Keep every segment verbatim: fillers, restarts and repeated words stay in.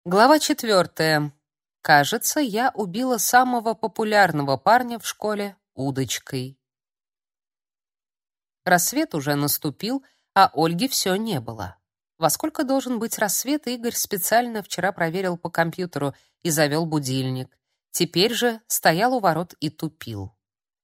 Глава четвертая. Кажется, я убила самого популярного парня в школе удочкой. Рассвет уже наступил, а Ольги все не было. Во сколько должен быть рассвет, Игорь специально вчера проверил по компьютеру и завел будильник. Теперь же стоял у ворот и тупил.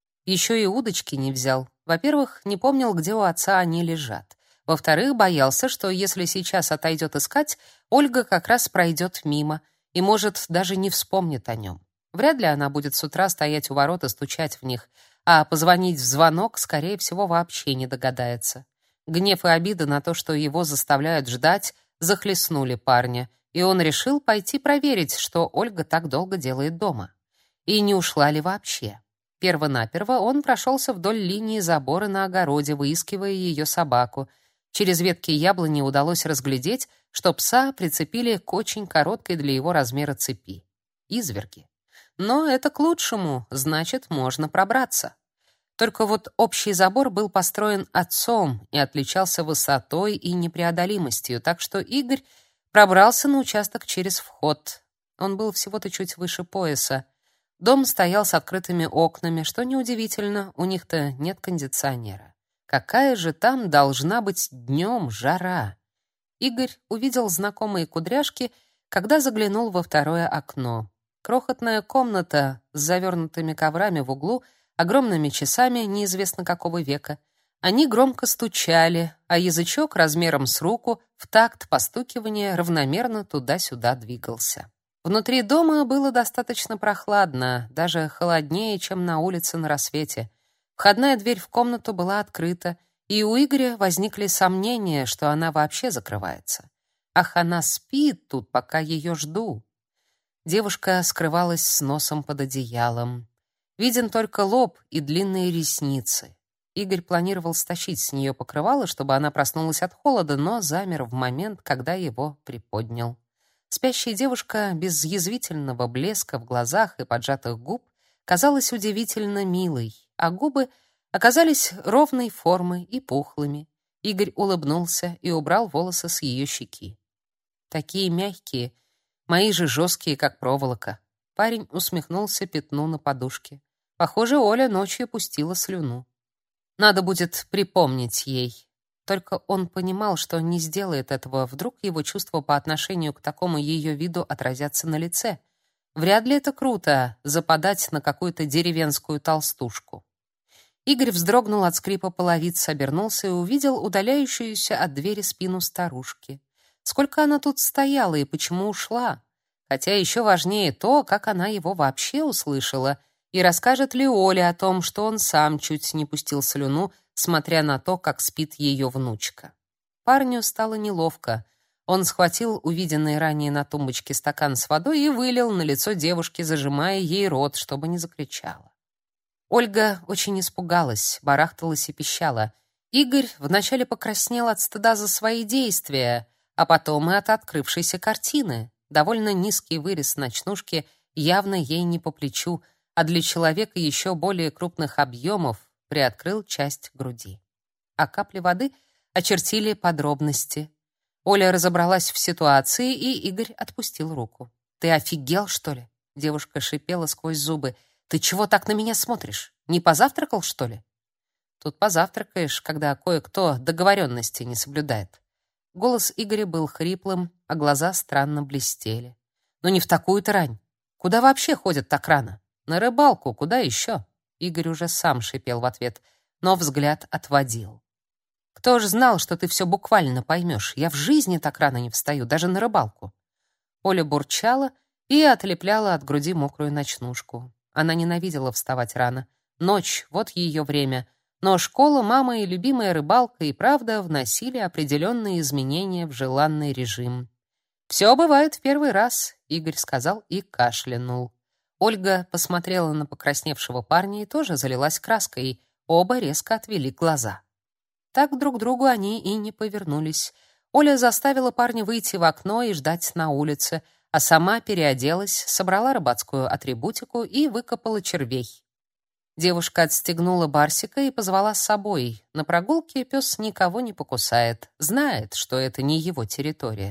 Еще и удочки не взял. Во-первых, не помнил, где у отца они лежат. Во-вторых, боялся, что если сейчас отойдет искать, Ольга как раз пройдет мимо и, может, даже не вспомнит о нем. Вряд ли она будет с утра стоять у ворот и стучать в них, а позвонить в звонок, скорее всего, вообще не догадается. Гнев и обида на то, что его заставляют ждать, захлестнули парня, и он решил пойти проверить, что Ольга так долго делает дома. И не ушла ли вообще. Первонаперво он прошелся вдоль линии забора на огороде, выискивая ее собаку. Через ветки яблони удалось разглядеть, что пса прицепили к очень короткой для его размера цепи. Изверги. Но это к лучшему, значит, можно пробраться. Только вот общий забор был построен отцом и отличался высотой и непреодолимостью, так что Игорь пробрался на участок через вход. Он был всего-то чуть выше пояса. Дом стоял с открытыми окнами, что неудивительно, у них-то нет кондиционера. Какая же там должна быть днем жара? Игорь увидел знакомые кудряшки, когда заглянул во второе окно. Крохотная комната с завернутыми коврами в углу, огромными часами неизвестно какого века. Они громко стучали, а язычок размером с руку в такт постукивания равномерно туда-сюда двигался. Внутри дома было достаточно прохладно, даже холоднее, чем на улице на рассвете. Входная дверь в комнату была открыта, и у Игоря возникли сомнения, что она вообще закрывается. Ах, она спит тут, пока ее жду. Девушка скрывалась с носом под одеялом. Виден только лоб и длинные ресницы. Игорь планировал стащить с нее покрывало, чтобы она проснулась от холода, но замер в момент, когда его приподнял. Спящая девушка без язвительного блеска в глазах и поджатых губ казалась удивительно милой, а губы оказались ровной формы и пухлыми. Игорь улыбнулся и убрал волосы с ее щеки. Такие мягкие, мои же жесткие, как проволока. Парень усмехнулся пятну на подушке. Похоже, Оля ночью пустила слюну. Надо будет припомнить ей. Только он понимал, что не сделает этого, вдруг его чувства по отношению к такому ее виду отразятся на лице. Вряд ли это круто — западать на какую-то деревенскую толстушку. Игорь вздрогнул от скрипа половиц, обернулся и увидел удаляющуюся от двери спину старушки. Сколько она тут стояла и почему ушла? Хотя еще важнее то, как она его вообще услышала, и расскажет ли Оля о том, что он сам чуть не пустил слюну, смотря на то, как спит ее внучка. Парню стало неловко. Он схватил увиденный ранее на тумбочке стакан с водой и вылил на лицо девушки, зажимая ей рот, чтобы не закричала. Ольга очень испугалась, барахталась и пищала. Игорь вначале покраснел от стыда за свои действия, а потом и от открывшейся картины. Довольно низкий вырез ночнушки явно ей не по плечу, а для человека еще более крупных объемов приоткрыл часть груди. А капли воды очертили подробности. Оля разобралась в ситуации, и Игорь отпустил руку. «Ты офигел, что ли?» Девушка шипела сквозь зубы. «Ты чего так на меня смотришь? Не позавтракал, что ли?» «Тут позавтракаешь, когда кое-кто договоренности не соблюдает». Голос Игоря был хриплым, а глаза странно блестели. «Ну не в такую-то рань. Куда вообще ходят так рано? На рыбалку, куда еще?» Игорь уже сам шипел в ответ, но взгляд отводил. «Кто ж знал, что ты все буквально поймешь? Я в жизни так рано не встаю, даже на рыбалку». Оля бурчала и отлепляла от груди мокрую ночнушку. Она ненавидела вставать рано. Ночь — вот ее время. Но школа, мама и любимая рыбалка и правда вносили определенные изменения в желанный режим. «Все бывает в первый раз», — Игорь сказал и кашлянул. Ольга посмотрела на покрасневшего парня и тоже залилась краской. Оба резко отвели глаза. Так друг к другу они и не повернулись. Оля заставила парня выйти в окно и ждать на улице, а сама переоделась, собрала рыбацкую атрибутику и выкопала червей. Девушка отстегнула Барсика и позвала с собой. На прогулке пес никого не покусает, знает, что это не его территория.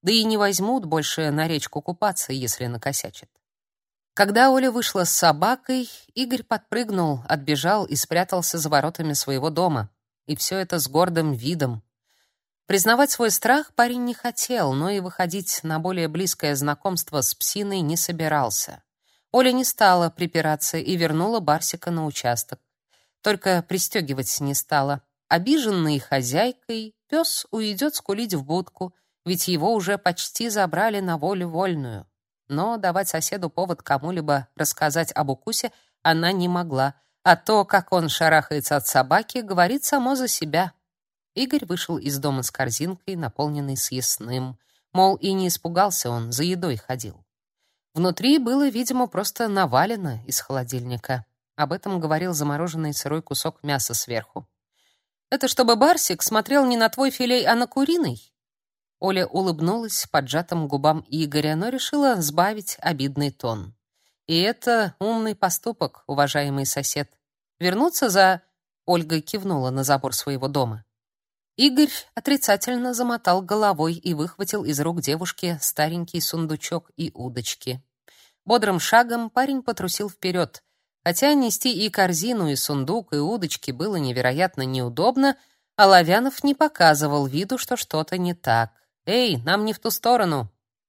Да и не возьмут больше на речку купаться, если накосячит. Когда Оля вышла с собакой, Игорь подпрыгнул, отбежал и спрятался за воротами своего дома. И все это с гордым видом. Признавать свой страх парень не хотел, но и выходить на более близкое знакомство с псиной не собирался. Оля не стала припираться и вернула Барсика на участок. Только пристегивать не стала. Обиженный хозяйкой, пес уйдет скулить в будку, ведь его уже почти забрали на волю вольную. Но давать соседу повод кому-либо рассказать об укусе она не могла, а то, как он шарахается от собаки, говорит само за себя. Игорь вышел из дома с корзинкой, наполненной съестным. Мол, и не испугался он, за едой ходил. Внутри было, видимо, просто навалено из холодильника. Об этом говорил замороженный сырой кусок мяса сверху. «Это чтобы Барсик смотрел не на твой филей, а на куриный?» Оля улыбнулась поджатым губам Игоря, но решила сбавить обидный тон. «И это умный поступок, уважаемый сосед. Вернуться за...» Ольга кивнула на забор своего дома. Игорь отрицательно замотал головой и выхватил из рук девушки старенький сундучок и удочки. Бодрым шагом парень потрусил вперед. Хотя нести и корзину, и сундук, и удочки было невероятно неудобно, а Лавянов не показывал виду, что что-то не так. «Эй, нам не в ту сторону!»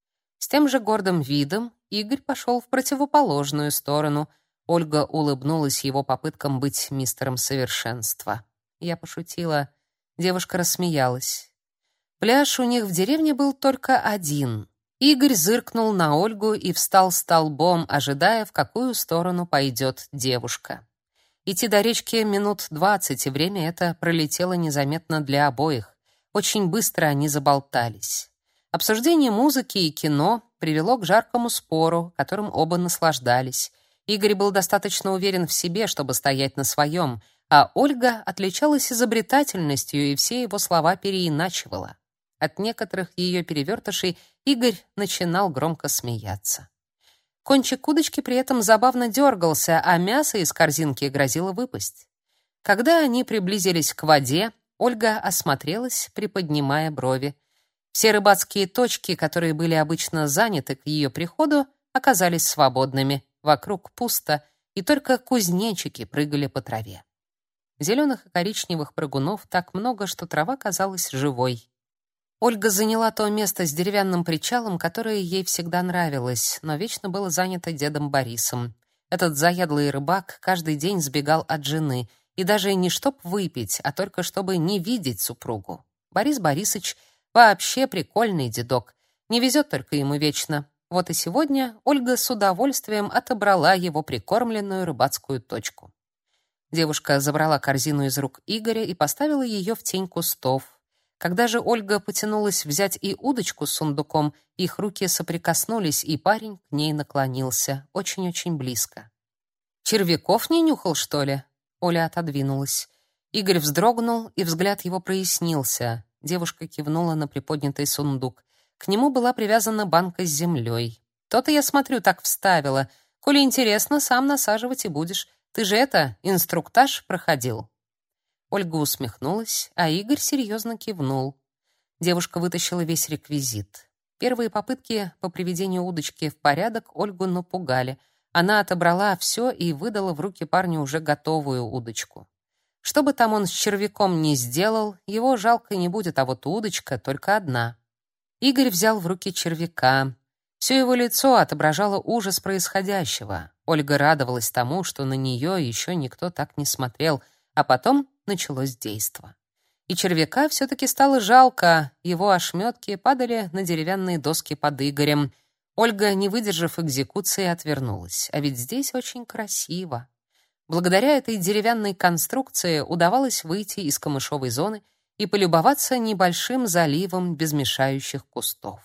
С тем же гордым видом Игорь пошел в противоположную сторону. Ольга улыбнулась его попыткам быть мистером совершенства. Я пошутила. Девушка рассмеялась. Пляж у них в деревне был только один. Игорь зыркнул на Ольгу и встал столбом, ожидая, в какую сторону пойдет девушка. Идти до речки минут двадцать, и время это пролетело незаметно для обоих. Очень быстро они заболтались. Обсуждение музыки и кино привело к жаркому спору, которым оба наслаждались. Игорь был достаточно уверен в себе, чтобы стоять на своем, а Ольга отличалась изобретательностью и все его слова переиначивала. От некоторых ее перевертышей Игорь начинал громко смеяться. Кончик удочки при этом забавно дергался, а мясо из корзинки грозило выпасть. Когда они приблизились к воде, Ольга осмотрелась, приподнимая брови. Все рыбацкие точки, которые были обычно заняты к ее приходу, оказались свободными. Вокруг пусто, и только кузнечики прыгали по траве. Зеленых и коричневых прыгунов так много, что трава казалась живой. Ольга заняла то место с деревянным причалом, которое ей всегда нравилось, но вечно было занято дедом Борисом. Этот заядлый рыбак каждый день сбегал от жены, и даже не чтоб выпить, а только чтобы не видеть супругу. Борис Борисыч вообще прикольный дедок. Не везет только ему вечно. Вот и сегодня Ольга с удовольствием отобрала его прикормленную рыбацкую точку. Девушка забрала корзину из рук Игоря и поставила ее в тень кустов. Когда же Ольга потянулась взять и удочку с сундуком, их руки соприкоснулись, и парень к ней наклонился, очень-очень близко. «Червяков не нюхал, что ли?» Оля отодвинулась. Игорь вздрогнул, и взгляд его прояснился. Девушка кивнула на приподнятый сундук. К нему была привязана банка с землей. «То-то, я смотрю, так вставила. Коли интересно, сам насаживать и будешь. Ты же это, инструктаж проходил?» Ольга усмехнулась, а Игорь серьезно кивнул. Девушка вытащила весь реквизит. Первые попытки по приведению удочки в порядок Ольгу напугали. Она отобрала все и выдала в руки парню уже готовую удочку. Что бы там он с червяком ни сделал, его жалко не будет, а вот удочка только одна. Игорь взял в руки червяка. Все его лицо отображало ужас происходящего. Ольга радовалась тому, что на нее еще никто так не смотрел, а потом началось действо. И червяка все-таки стало жалко, его ошметки падали на деревянные доски под Игорем. Ольга, не выдержав экзекуции, отвернулась. А ведь здесь очень красиво. Благодаря этой деревянной конструкции удавалось выйти из камышовой зоны и полюбоваться небольшим заливом без мешающих кустов.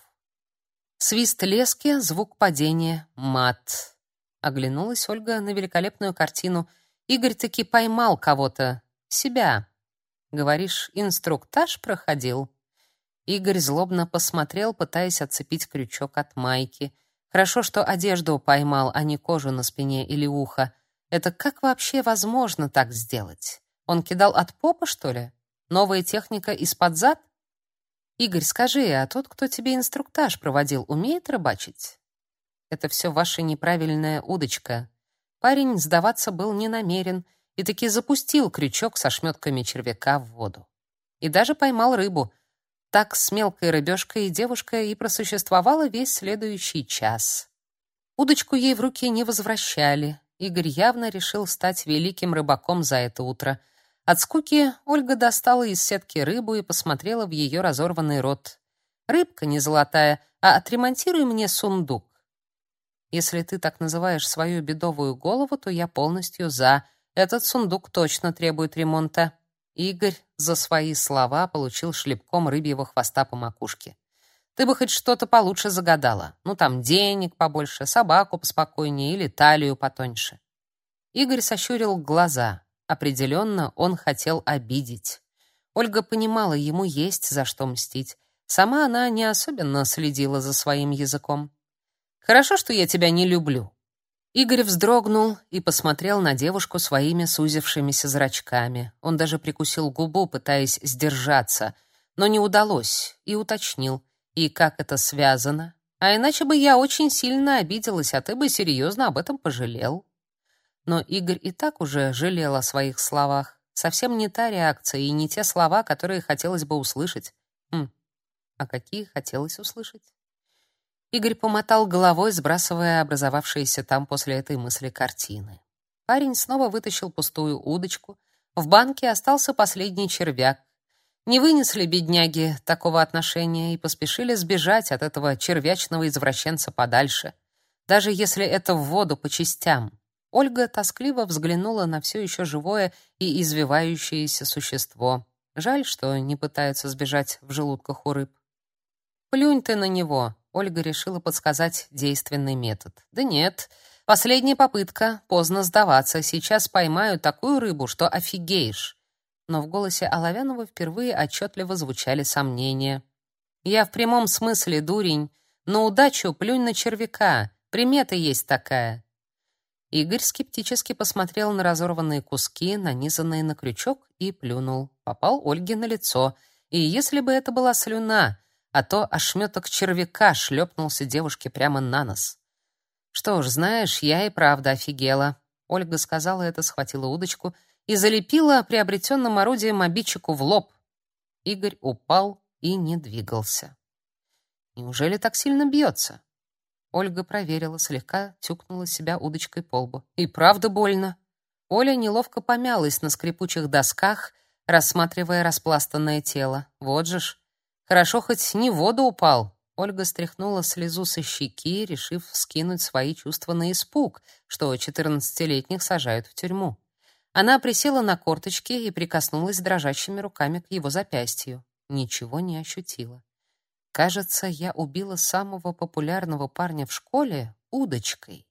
Свист лески, звук падения, мат. Оглянулась Ольга на великолепную картину. Игорь таки поймал кого-то. Себя. Говоришь, инструктаж проходил? Игорь злобно посмотрел, пытаясь отцепить крючок от майки. Хорошо, что одежду поймал, а не кожу на спине или ухо. Это как вообще возможно так сделать? Он кидал от попы, что ли? Новая техника из-под зад? Игорь, скажи, а тот, кто тебе инструктаж проводил, умеет рыбачить? Это все ваша неправильная удочка. Парень сдаваться был не намерен и таки запустил крючок со шмётками червяка в воду. И даже поймал рыбу. Так с мелкой рыбешкой девушка и просуществовала весь следующий час. Удочку ей в руки не возвращали. Игорь явно решил стать великим рыбаком за это утро. От скуки Ольга достала из сетки рыбу и посмотрела в ее разорванный рот. «Рыбка не золотая, а отремонтируй мне сундук». «Если ты так называешь свою бедовую голову, то я полностью за. Этот сундук точно требует ремонта». Игорь за свои слова получил шлепком рыбьего хвоста по макушке. «Ты бы хоть что-то получше загадала. Ну там денег побольше, собаку поспокойнее или талию потоньше». Игорь сощурил глаза. Определенно, он хотел обидеть. Ольга понимала, ему есть за что мстить. Сама она не особенно следила за своим языком. «Хорошо, что я тебя не люблю». Игорь вздрогнул и посмотрел на девушку своими сузившимися зрачками. Он даже прикусил губу, пытаясь сдержаться, но не удалось, и уточнил: «И как это связано? А иначе бы я очень сильно обиделась, а ты бы серьезно об этом пожалел». Но Игорь и так уже жалел о своих словах. Совсем не та реакция и не те слова, которые хотелось бы услышать. Хм, а какие хотелось услышать? Игорь помотал головой, сбрасывая образовавшиеся там после этой мысли картины. Парень снова вытащил пустую удочку. В банке остался последний червяк. Не вынесли бедняги такого отношения и поспешили сбежать от этого червячного извращенца подальше. Даже если это в воду по частям. Ольга тоскливо взглянула на все еще живое и извивающееся существо. Жаль, что не пытаются сбежать в желудках у рыб. «Плюнь ты на него», — Ольга решила подсказать действенный метод. «Да нет, последняя попытка, поздно сдаваться, сейчас поймаю такую рыбу, что офигеешь». Но в голосе Оловянова впервые отчетливо звучали сомнения. «Я в прямом смысле, дурень. На удачу плюнь на червяка. Примета есть такая». Игорь скептически посмотрел на разорванные куски, нанизанные на крючок, и плюнул. Попал Ольге на лицо. И если бы это была слюна, а то ошметок червяка шлепнулся девушке прямо на нос. «Что ж, знаешь, я и правда офигела». Ольга сказала это, схватила удочку и залепила приобретенным орудием обидчику в лоб. Игорь упал и не двигался. «Неужели так сильно бьется?» Ольга проверила, слегка тюкнула себя удочкой по лбу. «И правда больно». Оля неловко помялась на скрипучих досках, рассматривая распластанное тело. «Вот же ж. Хорошо, хоть не в воду упал». Ольга стряхнула слезу со щеки, решив скинуть свои чувства на испуг, что четырнадцатилетних сажают в тюрьму. Она присела на корточки и прикоснулась дрожащими руками к его запястью. Ничего не ощутила. «Кажется, я убила самого популярного парня в школе удочкой».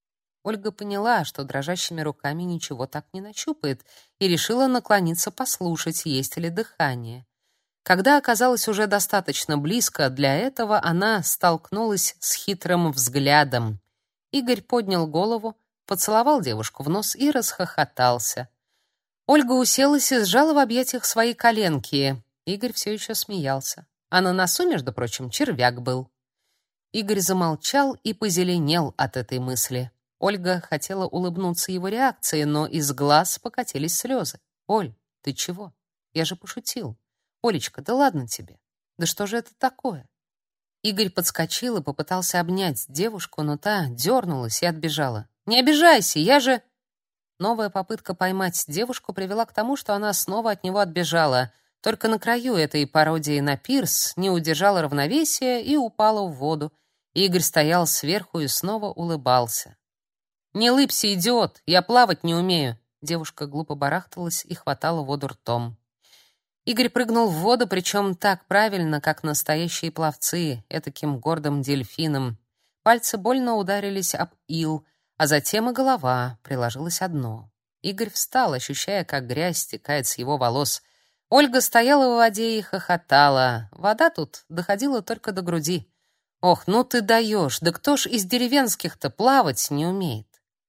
Ольга поняла, что дрожащими руками ничего так не нащупает, и решила наклониться послушать, есть ли дыхание. Когда оказалась уже достаточно близко для этого, она столкнулась с хитрым взглядом. Игорь поднял голову, поцеловал девушку в нос и расхохотался. Ольга уселась и сжала в объятиях свои коленки. Игорь все еще смеялся. А на носу, между прочим, червяк был. Игорь замолчал и позеленел от этой мысли. Ольга хотела улыбнуться его реакции, но из глаз покатились слезы. «Оль, ты чего? Я же пошутил. Олечка, да ладно тебе. Да что же это такое?» Игорь подскочил и попытался обнять девушку, но та дернулась и отбежала. «Не обижайся, я же...» Новая попытка поймать девушку привела к тому, что она снова от него отбежала. Только на краю этой пародии на пирс не удержала равновесия и упала в воду. Игорь стоял сверху и снова улыбался. «Не лыбся, идиот! Я плавать не умею!» Девушка глупо барахталась и хватала воду ртом. Игорь прыгнул в воду, причем так правильно, как настоящие пловцы, этаким гордым дельфином. Пальцы больно ударились об ил, а затем и голова приложилась о дно. Игорь встал, ощущая, как грязь стекает с его волос. Ольга стояла в воде и хохотала. Вода тут доходила только до груди. «Ох, ну ты даешь! Да кто ж из деревенских-то плавать не умеет?»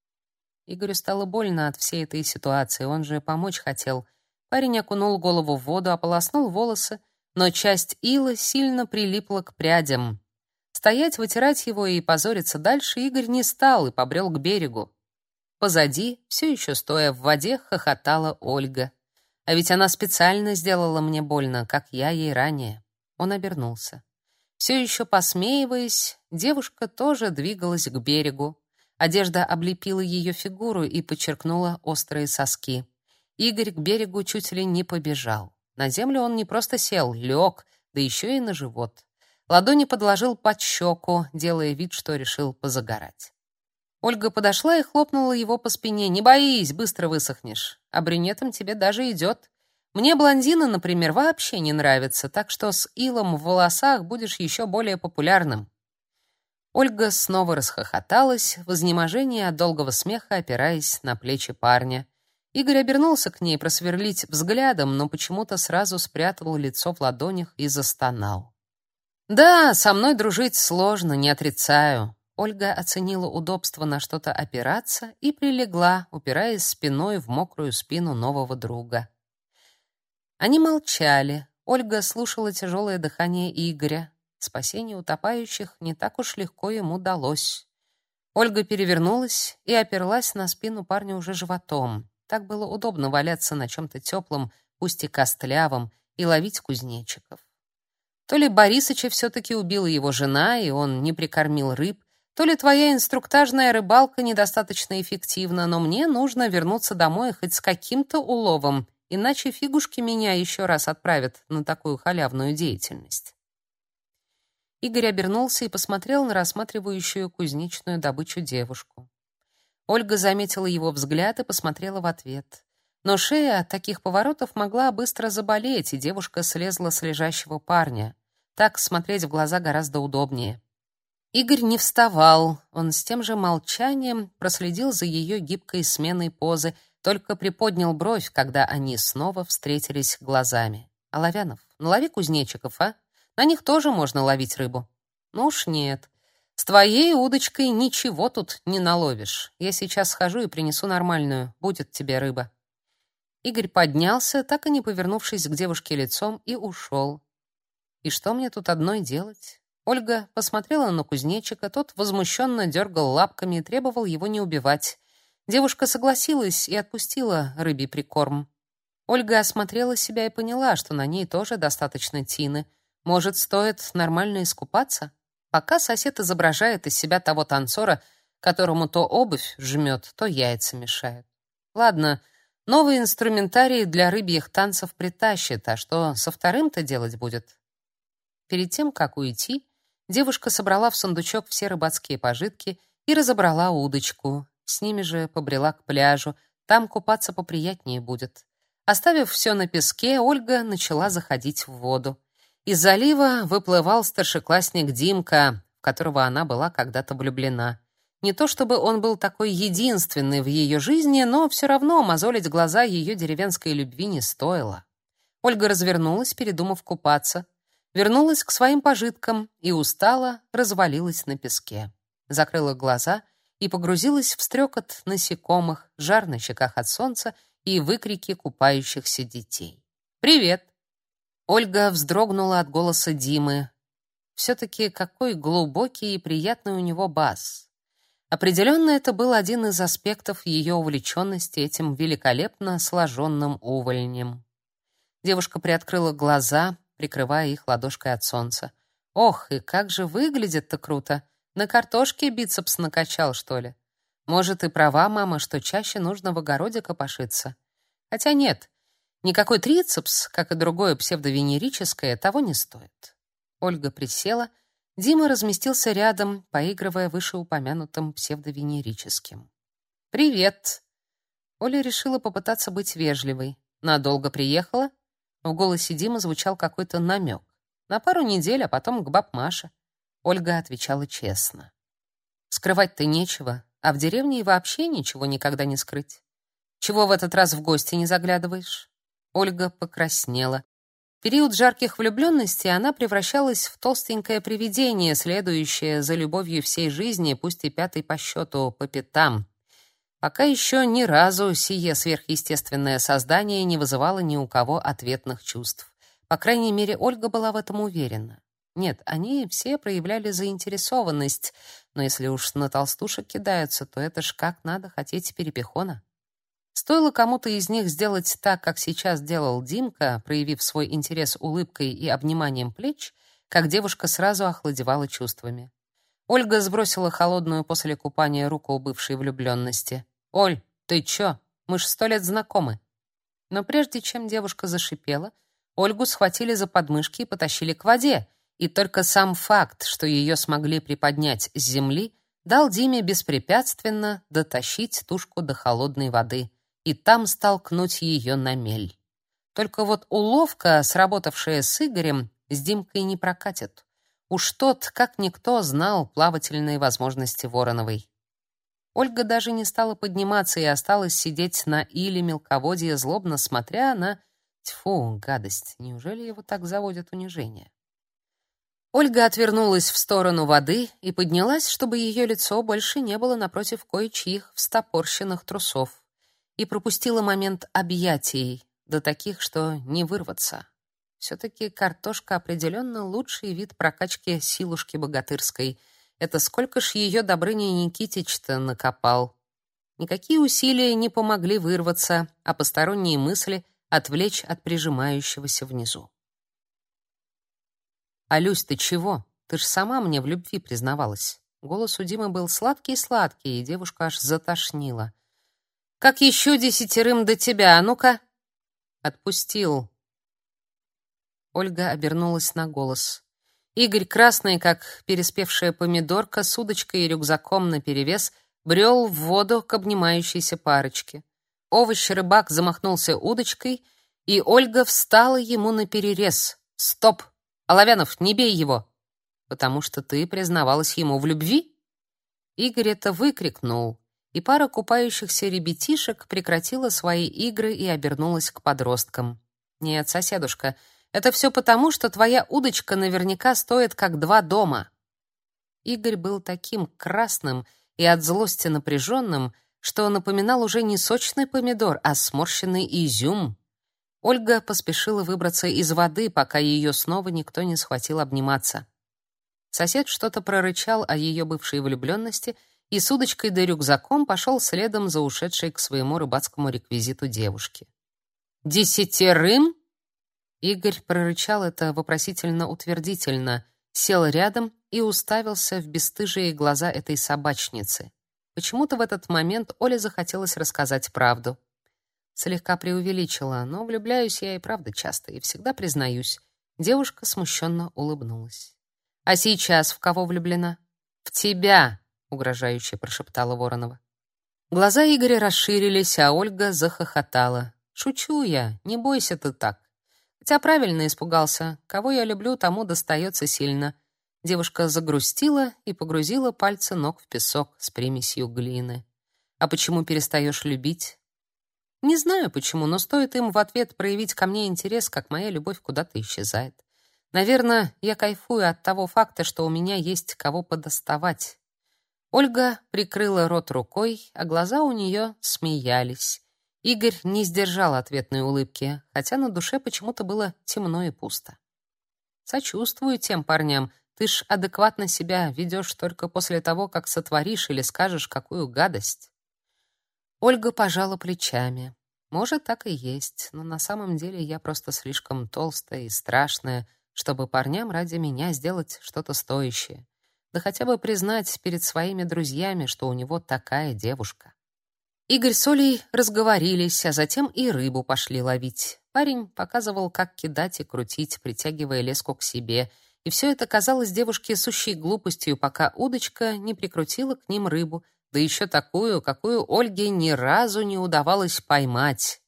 Игорю стало больно от всей этой ситуации, он же помочь хотел. Парень окунул голову в воду, ополоснул волосы, но часть ила сильно прилипла к прядям. Стоять, вытирать его и позориться дальше Игорь не стал и побрел к берегу. Позади, все еще стоя в воде, хохотала Ольга. А ведь она специально сделала мне больно, как я ей ранее. Он обернулся. Все еще посмеиваясь, девушка тоже двигалась к берегу. Одежда облепила ее фигуру и подчеркнула острые соски. Игорь к берегу чуть ли не побежал. На землю он не просто сел, лег, да еще и на живот. Ладони подложил под щеку, делая вид, что решил позагорать. Ольга подошла и хлопнула его по спине. «Не боись, быстро высохнешь. А брюнетам тебе даже идет. Мне блондины, например, вообще не нравятся, так что с илом в волосах будешь еще более популярным». Ольга снова расхохоталась, в изнеможении от долгого смеха опираясь на плечи парня. Игорь обернулся к ней просверлить взглядом, но почему-то сразу спрятал лицо в ладонях и застонал. «Да, со мной дружить сложно, не отрицаю». Ольга оценила удобство на что-то опираться и прилегла, упираясь спиной в мокрую спину нового друга. Они молчали. Ольга слушала тяжелое дыхание Игоря. Спасение утопающих не так уж легко ему далось. Ольга перевернулась и оперлась на спину парня уже животом. Так было удобно валяться на чем-то теплом, пусть и костлявом, и ловить кузнечиков. То ли Борисыча все-таки убила его жена, и он не прикормил рыб, то ли твоя инструктажная рыбалка недостаточно эффективна, но мне нужно вернуться домой хоть с каким-то уловом, иначе фигушки меня еще раз отправят на такую халявную деятельность. Игорь обернулся и посмотрел на рассматривающую кузнечную добычу девушку. Ольга заметила его взгляд и посмотрела в ответ. Но шея от таких поворотов могла быстро заболеть, и девушка слезла с лежащего парня. Так смотреть в глаза гораздо удобнее. Игорь не вставал, он с тем же молчанием проследил за ее гибкой сменой позы, только приподнял бровь, когда они снова встретились глазами. «Оловянов, налови кузнечиков, а? На них тоже можно ловить рыбу». «Ну уж нет. С твоей удочкой ничего тут не наловишь. Я сейчас схожу и принесу нормальную. Будет тебе рыба». Игорь поднялся, так и не повернувшись к девушке лицом, и ушел. «И что мне тут одной делать?» Ольга посмотрела на кузнечика, тот возмущенно дергал лапками и требовал его не убивать. Девушка согласилась и отпустила рыбий прикорм. Ольга осмотрела себя и поняла, что на ней тоже достаточно тины. Может, стоит нормально искупаться? Пока сосед изображает из себя того танцора, которому то обувь жмет, то яйца мешает. Ладно, новый инструментарий для рыбьих танцев притащит, а что со вторым-то делать будет? Перед тем, как уйти, девушка собрала в сундучок все рыбацкие пожитки и разобрала удочку. С ними же побрела к пляжу, там купаться поприятнее будет. Оставив все на песке, Ольга начала заходить в воду. Из залива выплывал старшеклассник Димка, в которого она была когда-то влюблена. Не то чтобы он был такой единственный в ее жизни, но все равно мозолить глаза ее деревенской любви не стоило. Ольга развернулась, передумав купаться. Вернулась к своим пожиткам и устало развалилась на песке. Закрыла глаза и погрузилась в стрекот насекомых, жар на щеках от солнца и выкрики купающихся детей. «Привет!» Ольга вздрогнула от голоса Димы. Все-таки какой глубокий и приятный у него бас. Определенно, это был один из аспектов ее увлеченности этим великолепно сложенным увольнем. Девушка приоткрыла глаза, прикрывая их ладошкой от солнца. Ох, и как же выглядит-то круто! На картошке бицепс накачал, что ли? Может, и права мама, что чаще нужно в огороде копошиться. Хотя нет, никакой трицепс, как и другое псевдовенерическое, того не стоит. Ольга присела, Дима разместился рядом, поигрывая вышеупомянутым псевдовенерическим. «Привет!» Оля решила попытаться быть вежливой. «Надолго приехала?» В голосе Димы звучал какой-то намек. На пару недель, а потом к баб Маше. Ольга отвечала честно. Скрывать-то нечего, а в деревне и вообще ничего никогда не скрыть. Чего в этот раз в гости не заглядываешь? Ольга покраснела. В период жарких влюбленностей она превращалась в толстенькое привидение, следующее за любовью всей жизни, пусть и пятой по счету, по пятам. Пока еще ни разу сие сверхъестественное создание не вызывало ни у кого ответных чувств. По крайней мере, Ольга была в этом уверена. Нет, они все проявляли заинтересованность, но если уж на толстушек кидаются, то это ж как надо хотеть перепихона. Стоило кому-то из них сделать так, как сейчас делал Димка, проявив свой интерес улыбкой и обниманием плеч, как девушка сразу охладевала чувствами. Ольга сбросила холодную после купания руку у бывшей влюбленности. «Оль, ты чё? Мы ж сто лет знакомы». Но прежде чем девушка зашипела, Ольгу схватили за подмышки и потащили к воде, и только сам факт, что ее смогли приподнять с земли, дал Диме беспрепятственно дотащить тушку до холодной воды и там столкнуть ее на мель. Только вот уловка, сработавшая с Игорем, с Димкой не прокатит. Уж тот, как никто, знал плавательные возможности Вороновой. Ольга даже не стала подниматься и осталась сидеть на иле мелководья, злобно смотря на... Тьфу, гадость, неужели его так заводит унижение? Ольга отвернулась в сторону воды и поднялась, чтобы ее лицо больше не было напротив кое-чьих встопорщенных трусов, и пропустила момент объятий, до таких, что не вырваться. Все-таки картошка определенно лучший вид прокачки силушки богатырской. Это сколько ж ее Добрыня Никитич-то накопал. Никакие усилия не помогли вырваться, а посторонние мысли отвлечь от прижимающегося внизу. «Алюсь, ты чего? Ты ж сама мне в любви признавалась». Голос у Димы был сладкий-сладкий, и девушка аж затошнила. «Как еще десятерым до тебя? А ну-ка!» «Отпустил». Ольга обернулась на голос. Игорь, красный, как переспевшая помидорка, с удочкой и рюкзаком наперевес, брел в воду к обнимающейся парочке. Овощ-рыбак замахнулся удочкой, и Ольга встала ему наперерез. «Стоп! Оловянов, не бей его!» «Потому что ты признавалась ему в любви?» Игорь это выкрикнул, и пара купающихся ребятишек прекратила свои игры и обернулась к подросткам. «Нет, соседушка, это все потому, что твоя удочка наверняка стоит как два дома». Игорь был таким красным и от злости напряженным, что напоминал уже не сочный помидор, а сморщенный изюм. Ольга поспешила выбраться из воды, пока ее снова никто не схватил обниматься. Сосед что-то прорычал о ее бывшей влюбленности и с удочкой да рюкзаком пошел следом за ушедшей к своему рыбацкому реквизиту девушки. «Десятерым?» Игорь прорычал это вопросительно-утвердительно, сел рядом и уставился в бесстыжие глаза этой собачницы. Почему-то в этот момент Оле захотелось рассказать правду. Слегка преувеличила, но влюбляюсь я и правда часто, и всегда признаюсь. Девушка смущенно улыбнулась. «А сейчас в кого влюблена?» «В тебя!» — угрожающе прошептала Воронова. Глаза Игоря расширились, а Ольга захохотала. «Шучу я, не бойся ты так. Хотя правильно испугался. Кого я люблю, тому достается сильно». Девушка загрустила и погрузила пальцы ног в песок с примесью глины. «А почему перестаешь любить?» «Не знаю почему, но стоит им в ответ проявить ко мне интерес, как моя любовь куда-то исчезает. Наверное, я кайфую от того факта, что у меня есть кого подоставать». Ольга прикрыла рот рукой, а глаза у нее смеялись. Игорь не сдержал ответной улыбки, хотя на душе почему-то было темно и пусто. «Сочувствую тем парням. Ты ж адекватно себя ведешь только после того, как сотворишь или скажешь какую гадость». Ольга пожала плечами. «Может, так и есть, но на самом деле я просто слишком толстая и страшная, чтобы парням ради меня сделать что-то стоящее. Да хотя бы признать перед своими друзьями, что у него такая девушка». Игорь с Олей разговорились, а затем и рыбу пошли ловить. Парень показывал, как кидать и крутить, притягивая леску к себе, и все это казалось девушке сущей глупостью, пока удочка не прикрутила к ним рыбу, да еще такую, какую Ольге ни разу не удавалось поймать.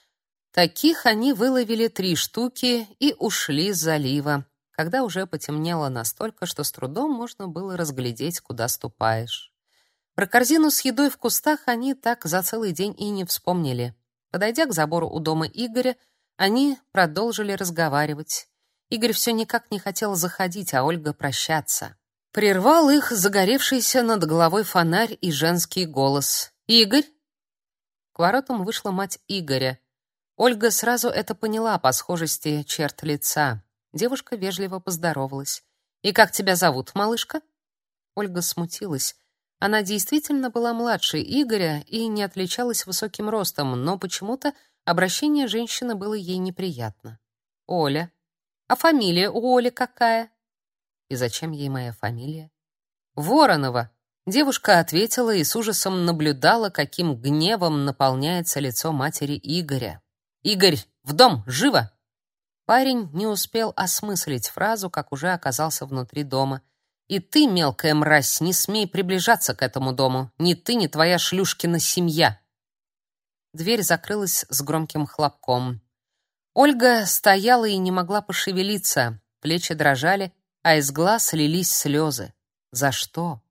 Таких они выловили три штуки и ушли с залива, когда уже потемнело настолько, что с трудом можно было разглядеть, куда ступаешь. Про корзину с едой в кустах они так за целый день и не вспомнили. Подойдя к забору у дома Игоря, они продолжили разговаривать. Игорь все никак не хотел заходить, а Ольга прощаться. Прервал их загоревшийся над головой фонарь и женский голос. «Игорь?» К воротам вышла мать Игоря. Ольга сразу это поняла по схожести черт лица. Девушка вежливо поздоровалась. «И как тебя зовут, малышка?» Ольга смутилась. Она действительно была младше Игоря и не отличалась высоким ростом, но почему-то обращение женщины было ей неприятно. «Оля. А фамилия у Оли какая?» «И зачем ей моя фамилия?» «Воронова». Девушка ответила и с ужасом наблюдала, каким гневом наполняется лицо матери Игоря. «Игорь, в дом, живо!» Парень не успел осмыслить фразу, как уже оказался внутри дома. «И ты, мелкая мразь, не смей приближаться к этому дому. Ни ты, ни твоя шлюшкина семья!» Дверь закрылась с громким хлопком. Ольга стояла и не могла пошевелиться, плечи дрожали, а из глаз лились слезы. За что?